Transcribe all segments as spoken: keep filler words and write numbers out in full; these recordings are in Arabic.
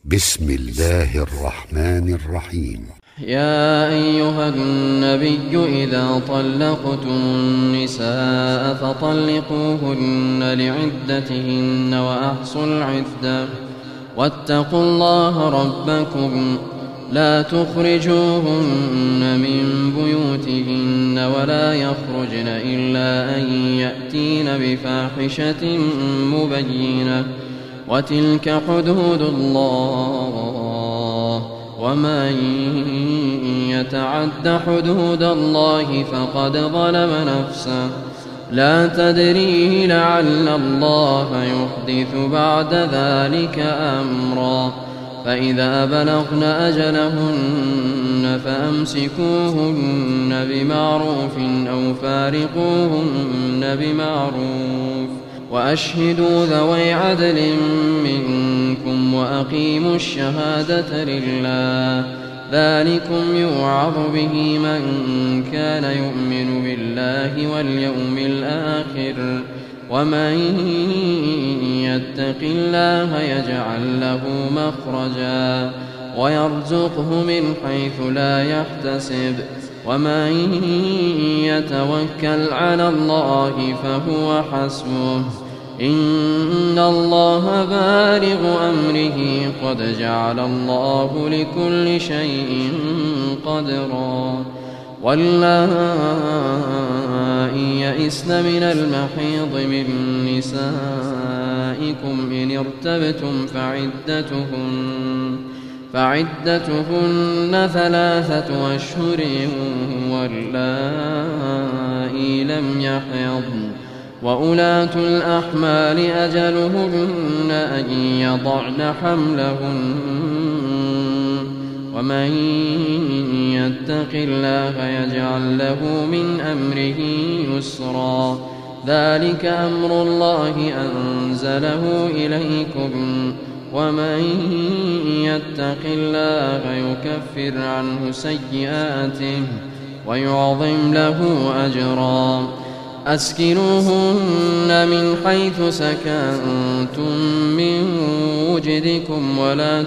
بسم الله الرحمن الرحيم. يا أيها النبي إذا طلقتم النساء فطلقوهن لعدتهن وأحصوا العدة واتقوا الله ربكم لا تخرجوهن من بيوتهن ولا يخرجن إلا أن يأتين بفاحشة مبينة وتلك حدود الله ومن يتعد حدود الله فقد ظلم نفسه لا تدري لعل الله يحدث بعد ذلك أمرا فإذا بلغن أجلهن فأمسكوهن بمعروف أو فارقوهن بمعروف وأشهدوا ذوي عدل منكم وأقيموا الشهادة لله ذلكم يوعظ به من كان يؤمن بالله واليوم الآخر ومن يتق الله يجعل له مخرجا ويرزقه من حيث لا يحتسب ومن يتوكل على الله فهو حسبه إن الله بالغ أمره قد جعل الله لكل شيء قدرا واللائي يئسن من المحيض من نسائكم إن ارتبتم فعدتهن فعدتهن ثلاثة أشهر واللائي لم يحضن وأولاة الأحمال أجلهن أن يضعن حملهن ومن يتق الله يجعل له من أمره يسرا ذلك أمر الله أنزله إليكم ومن يتق الله يكفر عنه سيئاته ويعظم له أجرا أسكنوهن من حيث سكنتم من وجدكم ولا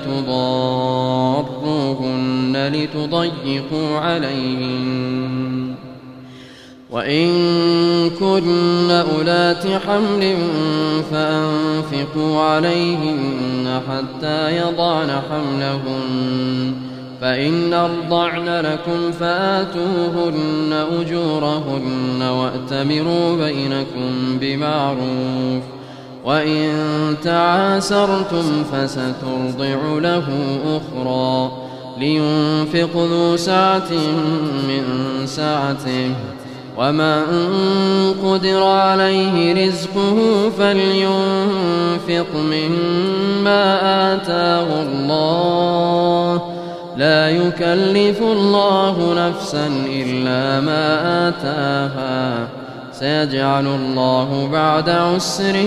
تضاروهن لتضيقوا عليهن وإن كن أولات حمل فأنفقوا عليهن حتى يضعن حملهن فإن أرضعن لكم فآتوهن أجورهن وأتمروا بينكم بمعروف وإن تعاسرتم فسترضع له أخرى لينفق ذو سعة من سعته ومن قدر عليه رزقه فلينفق مما آتاه الله لا يكلف الله نفسا إلا ما آتاها سيجعل الله بعد عسر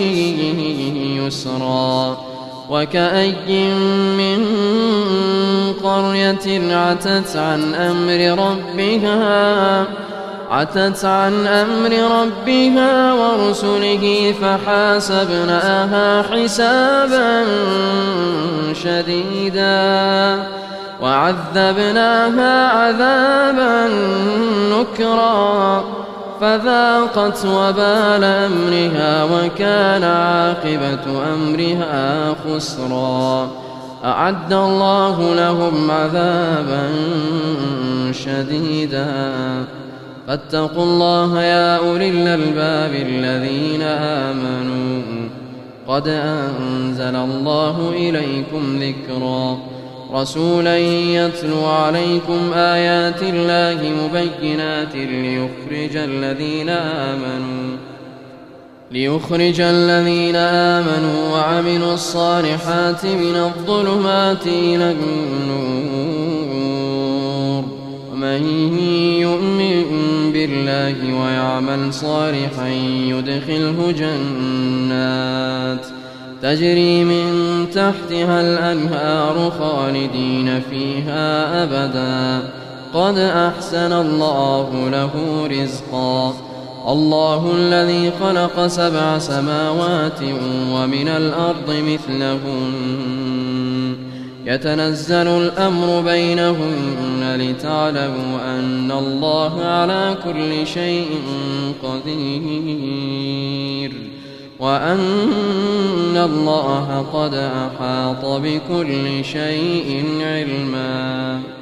يسرا وكأي من قرية عتت عن أمر ربها عتت عن أمر ربها ورسله فحاسبناها حسابا شديدا وعذبناها عذابا نكرا فذاقت وبال أمرها وكان عاقبة أمرها خسرا أعد الله لهم عذابا شديدا فاتقوا الله يا أولي الألباب الذين آمنوا قد أنزل الله إليكم ذكرا رسولا يتلو عليكم آيات الله مبينات ليخرج الذين آمنوا ليخرج الذين آمنوا وعملوا الصالحات من الظلمات إلى النور ومن يؤمن بالله ويعمل صالحا يدخله جنات تجري من تحتها الأنهار خالدين فيها أبدا قد أحسن الله له رزقا الله الذي خلق سبع سماوات ومن الأرض مثلهن يتنزل الأمر بينهن لتعلموا أن الله على كل شيء قدير وأن الله قد أحاط بكل شيء علما.